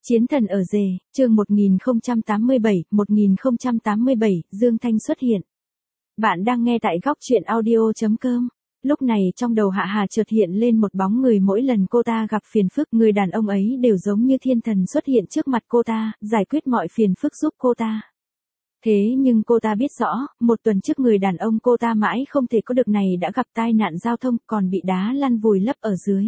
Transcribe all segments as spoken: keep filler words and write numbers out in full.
Chiến thần ở rể, chương một nghìn không trăm tám mươi bảy, một nghìn không trăm tám mươi bảy, Dương Thanh xuất hiện. Bạn đang nghe tại góc truyện audio chấm com. Lúc này trong đầu Hạ Hà chợt hiện lên một bóng người, mỗi lần cô ta gặp phiền phức, người đàn ông ấy đều giống như thiên thần xuất hiện trước mặt cô ta, giải quyết mọi phiền phức giúp cô ta. Thế nhưng cô ta biết rõ, một tuần trước người đàn ông cô ta mãi không thể có được này đã gặp tai nạn giao thông, còn bị đá lăn vùi lấp ở dưới.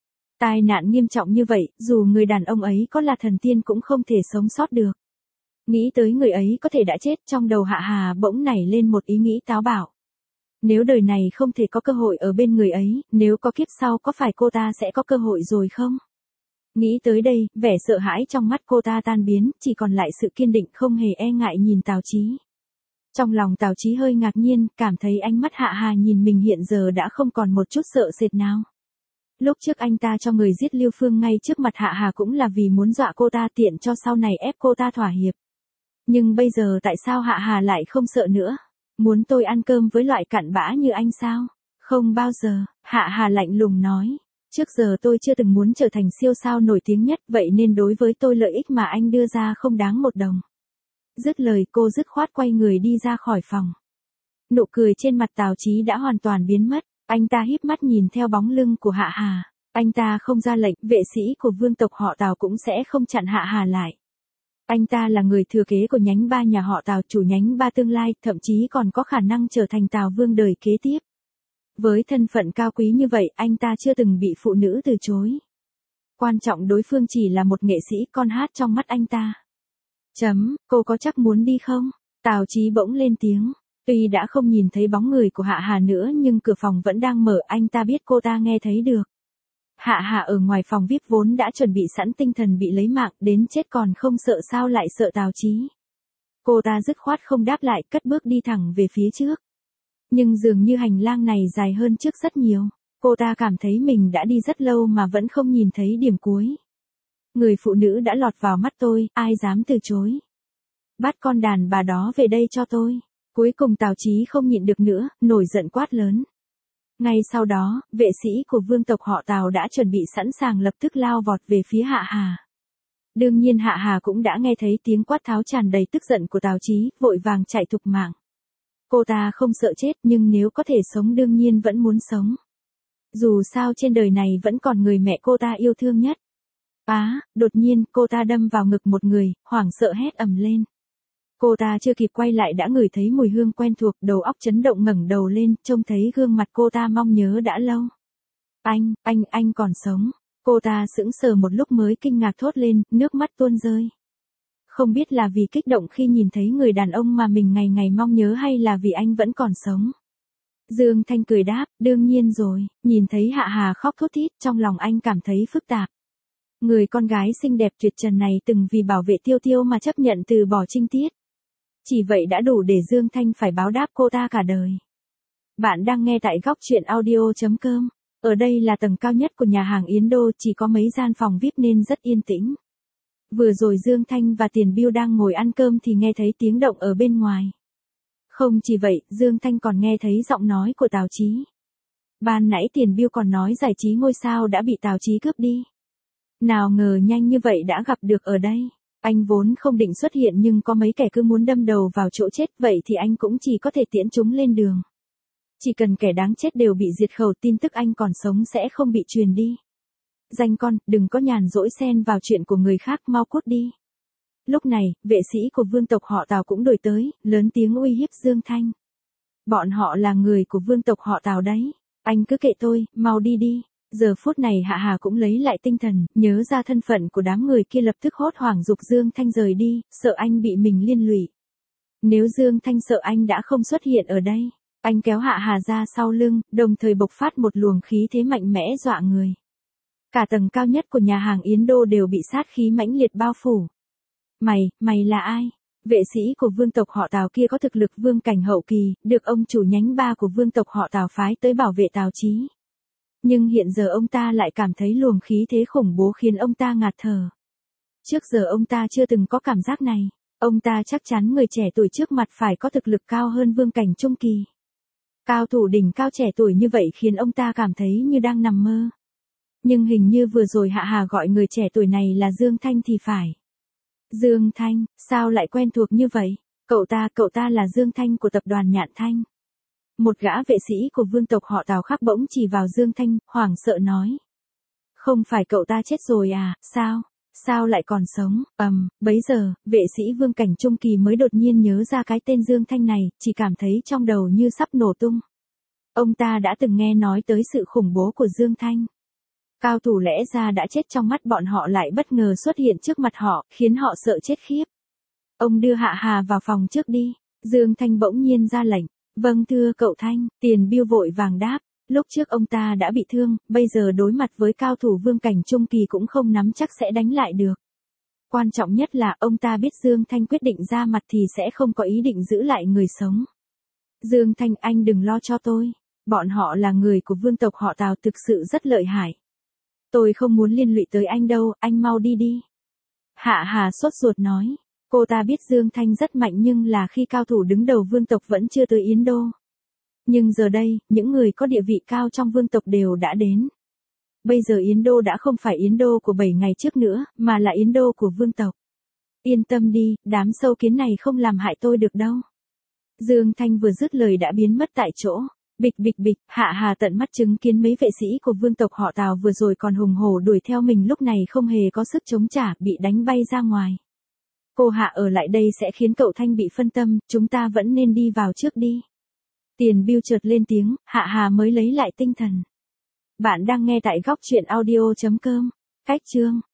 Tai nạn nghiêm trọng như vậy, dù người đàn ông ấy có là thần tiên cũng không thể sống sót được. Nghĩ tới người ấy có thể đã chết, trong đầu Hạ Hà bỗng nảy lên một ý nghĩ táo bạo. Nếu đời này không thể có cơ hội ở bên người ấy, nếu có kiếp sau có phải cô ta sẽ có cơ hội rồi không? Nghĩ tới đây, vẻ sợ hãi trong mắt cô ta tan biến, chỉ còn lại sự kiên định không hề e ngại nhìn Tào Chí. Trong lòng Tào Chí hơi ngạc nhiên, cảm thấy ánh mắt Hạ Hà nhìn mình hiện giờ đã không còn một chút sợ sệt nào. Lúc trước anh ta cho người giết Lưu Phương ngay trước mặt Hạ Hà cũng là vì muốn dọa cô ta, tiện cho sau này ép cô ta thỏa hiệp. Nhưng bây giờ tại sao Hạ Hà lại không sợ nữa? Muốn tôi ăn cơm với loại cặn bã như anh sao? Không bao giờ, Hạ Hà lạnh lùng nói. Trước giờ tôi chưa từng muốn trở thành siêu sao nổi tiếng nhất, vậy nên đối với tôi lợi ích mà anh đưa ra không đáng một đồng. Dứt lời cô dứt khoát quay người đi ra khỏi phòng. Nụ cười trên mặt Tào Chí đã hoàn toàn biến mất. Anh ta híp mắt nhìn theo bóng lưng của Hạ Hà. Anh ta không ra lệnh, vệ sĩ của vương tộc họ Tào cũng sẽ không chặn Hạ Hà lại. Anh ta là người thừa kế của nhánh ba nhà họ Tào, chủ nhánh ba tương lai, thậm chí còn có khả năng trở thành Tào Vương đời kế tiếp. Với thân phận cao quý như vậy, anh ta chưa từng bị phụ nữ từ chối. Quan trọng đối phương chỉ là một nghệ sĩ, con hát trong mắt anh ta. Chấm, cô có chắc muốn đi không? Tào Chí bỗng lên tiếng. Tuy đã không nhìn thấy bóng người của Hạ Hà nữa nhưng cửa phòng vẫn đang mở, anh ta biết cô ta nghe thấy được. Hạ Hà ở ngoài phòng vi ai pi vốn đã chuẩn bị sẵn tinh thần bị lấy mạng, đến chết còn không sợ sao lại sợ Tào Chí. Cô ta dứt khoát không đáp lại, cất bước đi thẳng về phía trước. Nhưng dường như hành lang này dài hơn trước rất nhiều. Cô ta cảm thấy mình đã đi rất lâu mà vẫn không nhìn thấy điểm cuối. Người phụ nữ đã lọt vào mắt tôi, ai dám từ chối. Bắt con đàn bà đó về đây cho tôi. Cuối cùng Tào Chí không nhịn được nữa, nổi giận quát lớn. Ngay sau đó, vệ sĩ của vương tộc họ Tào đã chuẩn bị sẵn sàng lập tức lao vọt về phía Hạ Hà. Đương nhiên Hạ Hà cũng đã nghe thấy tiếng quát tháo tràn đầy tức giận của Tào Chí, vội vàng chạy thục mạng. Cô ta không sợ chết nhưng nếu có thể sống đương nhiên vẫn muốn sống. Dù sao trên đời này vẫn còn người mẹ cô ta yêu thương nhất. Á, đột nhiên cô ta đâm vào ngực một người, hoảng sợ hét ầm lên. Cô ta chưa kịp quay lại đã ngửi thấy mùi hương quen thuộc, đầu óc chấn động ngẩng đầu lên, trông thấy gương mặt cô ta mong nhớ đã lâu. Anh, anh, anh còn sống. Cô ta sững sờ một lúc mới kinh ngạc thốt lên, nước mắt tuôn rơi. Không biết là vì kích động khi nhìn thấy người đàn ông mà mình ngày ngày mong nhớ hay là vì anh vẫn còn sống. Dương Thanh cười đáp, đương nhiên rồi, nhìn thấy Hạ Hà khóc thút thít, trong lòng anh cảm thấy phức tạp. Người con gái xinh đẹp tuyệt trần này từng vì bảo vệ Tiêu Tiêu mà chấp nhận từ bỏ trinh tiết. Chỉ vậy đã đủ để Dương Thanh phải báo đáp cô ta cả đời. Bạn đang nghe tại góc truyện audio chấm com. Ở đây là tầng cao nhất của nhà hàng Yến Đô, chỉ có mấy gian phòng vi ai pi nên rất yên tĩnh. Vừa rồi Dương Thanh và Tiền Bưu đang ngồi ăn cơm thì nghe thấy tiếng động ở bên ngoài. Không chỉ vậy, Dương Thanh còn nghe thấy giọng nói của Tào Chí. Ban nãy Tiền Bưu còn nói giải trí ngôi sao đã bị Tào Chí cướp đi. Nào ngờ nhanh như vậy đã gặp được ở đây. Anh vốn không định xuất hiện nhưng có mấy kẻ cứ muốn đâm đầu vào chỗ chết, vậy thì anh cũng chỉ có thể tiễn chúng lên đường. Chỉ cần kẻ đáng chết đều bị diệt khẩu, tin tức anh còn sống sẽ không bị truyền đi. Danh con, đừng có nhàn rỗi xen vào chuyện của người khác, mau cút đi. Lúc này, vệ sĩ của vương tộc họ Tào cũng đuổi tới, lớn tiếng uy hiếp Dương Thanh. Bọn họ là người của vương tộc họ Tào đấy. Anh cứ kệ tôi, mau đi đi. Giờ phút này Hạ Hà cũng lấy lại tinh thần, nhớ ra thân phận của đám người kia lập tức hốt hoảng giục Dương Thanh rời đi, sợ anh bị mình liên lụy. Nếu Dương Thanh sợ anh đã không xuất hiện ở đây, anh kéo Hạ Hà ra sau lưng, đồng thời bộc phát một luồng khí thế mạnh mẽ dọa người. Cả tầng cao nhất của nhà hàng Yến Đô đều bị sát khí mãnh liệt bao phủ. Mày, mày là ai? Vệ sĩ của vương tộc họ Tào kia có thực lực vương cảnh hậu kỳ, được ông chủ nhánh ba của vương tộc họ Tào phái tới bảo vệ Tào Chí. Nhưng hiện giờ ông ta lại cảm thấy luồng khí thế khủng bố khiến ông ta ngạt thở. Trước giờ ông ta chưa từng có cảm giác này. Ông ta chắc chắn người trẻ tuổi trước mặt phải có thực lực cao hơn vương cảnh trung kỳ. Cao thủ đỉnh cao trẻ tuổi như vậy khiến ông ta cảm thấy như đang nằm mơ. Nhưng hình như vừa rồi Hạ Hà gọi người trẻ tuổi này là Dương Thanh thì phải. Dương Thanh, sao lại quen thuộc như vậy? Cậu ta, cậu ta là Dương Thanh của tập đoàn Nhạn Thanh. Một gã vệ sĩ của vương tộc họ Tào khác bỗng chỉ vào Dương Thanh, hoảng sợ nói. Không phải cậu ta chết rồi à, sao? Sao lại còn sống? Ầm, um, bấy giờ, vệ sĩ Vương Cảnh Trung Kỳ mới đột nhiên nhớ ra cái tên Dương Thanh này, chỉ cảm thấy trong đầu như sắp nổ tung. Ông ta đã từng nghe nói tới sự khủng bố của Dương Thanh. Cao thủ lẽ ra đã chết trong mắt bọn họ lại bất ngờ xuất hiện trước mặt họ, khiến họ sợ chết khiếp. Ông đưa Hạ Hà vào phòng trước đi. Dương Thanh bỗng nhiên ra lệnh. Vâng thưa cậu Thanh, Tiền Biêu vội vàng đáp. Lúc trước ông ta đã bị thương, bây giờ đối mặt với cao thủ Vương Cảnh Trung Kỳ cũng không nắm chắc sẽ đánh lại được. Quan trọng nhất là ông ta biết Dương Thanh quyết định ra mặt thì sẽ không có ý định giữ lại người sống. Dương Thanh, anh đừng lo cho tôi. Bọn họ là người của vương tộc họ Tào, thực sự rất lợi hại. Tôi không muốn liên lụy tới anh đâu, anh mau đi đi. Hạ Hà sốt ruột nói. Cô ta biết Dương Thanh rất mạnh nhưng là khi cao thủ đứng đầu vương tộc vẫn chưa tới Yến Đô. Nhưng giờ đây, những người có địa vị cao trong vương tộc đều đã đến. Bây giờ Yến Đô đã không phải Yến Đô của bảy ngày trước nữa, mà là Yến Đô của vương tộc. Yên tâm đi, đám sâu kiến này không làm hại tôi được đâu. Dương Thanh vừa dứt lời đã biến mất tại chỗ. Bịch bịch bịch, Hạ Hà tận mắt chứng kiến mấy vệ sĩ của vương tộc họ Tào vừa rồi còn hùng hổ đuổi theo mình lúc này không hề có sức chống trả, bị đánh bay ra ngoài. Cô Hạ ở lại đây sẽ khiến cậu Thanh bị phân tâm, chúng ta vẫn nên đi vào trước đi. Tiền Biêu chợt lên tiếng, Hạ Hà mới lấy lại tinh thần. Bạn đang nghe tại góc truyện audio chấm com. Cách chương